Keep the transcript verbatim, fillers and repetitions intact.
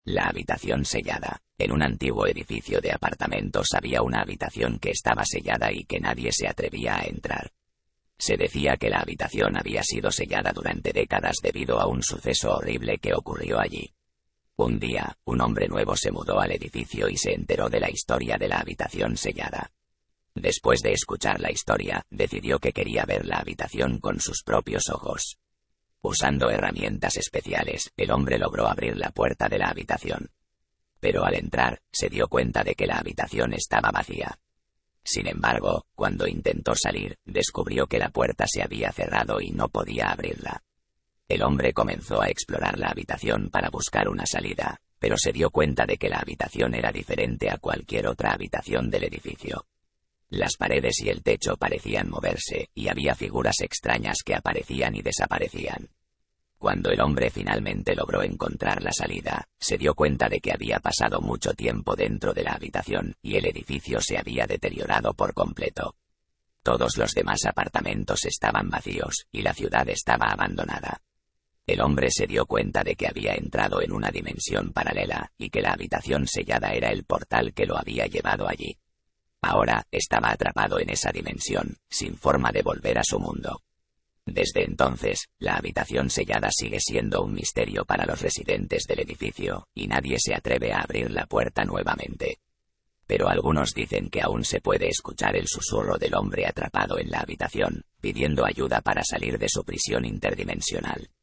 La habitación sellada. En un antiguo edificio de apartamentos había una habitación que estaba sellada y que nadie se atrevía a entrar. Se decía que la habitación había sido sellada durante décadas debido a un suceso horrible que ocurrió allí. Un día, un hombre nuevo se mudó al edificio y se enteró de la historia de la habitación sellada. Después de escuchar la historia, decidió que quería ver la habitación con sus propios ojos. Usando herramientas especiales, el hombre logró abrir la puerta de la habitación. Pero al entrar, se dio cuenta de que la habitación estaba vacía. Sin embargo, cuando intentó salir, descubrió que la puerta se había cerrado y no podía abrirla. El hombre comenzó a explorar la habitación para buscar una salida, pero se dio cuenta de que la habitación era diferente a cualquier otra habitación del edificio. Las paredes y el techo parecían moverse, y había figuras extrañas que aparecían y desaparecían. Cuando el hombre finalmente logró encontrar la salida, se dio cuenta de que había pasado mucho tiempo dentro de la habitación, y el edificio se había deteriorado por completo. Todos los demás apartamentos estaban vacíos, y la ciudad estaba abandonada. El hombre se dio cuenta de que había entrado en una dimensión paralela, y que la habitación sellada era el portal que lo había llevado allí. Ahora estaba atrapado en esa dimensión, sin forma de volver a su mundo. Desde entonces, la habitación sellada sigue siendo un misterio para los residentes del edificio, y nadie se atreve a abrir la puerta nuevamente. Pero algunos dicen que aún se puede escuchar el susurro del hombre atrapado en la habitación, pidiendo ayuda para salir de su prisión interdimensional.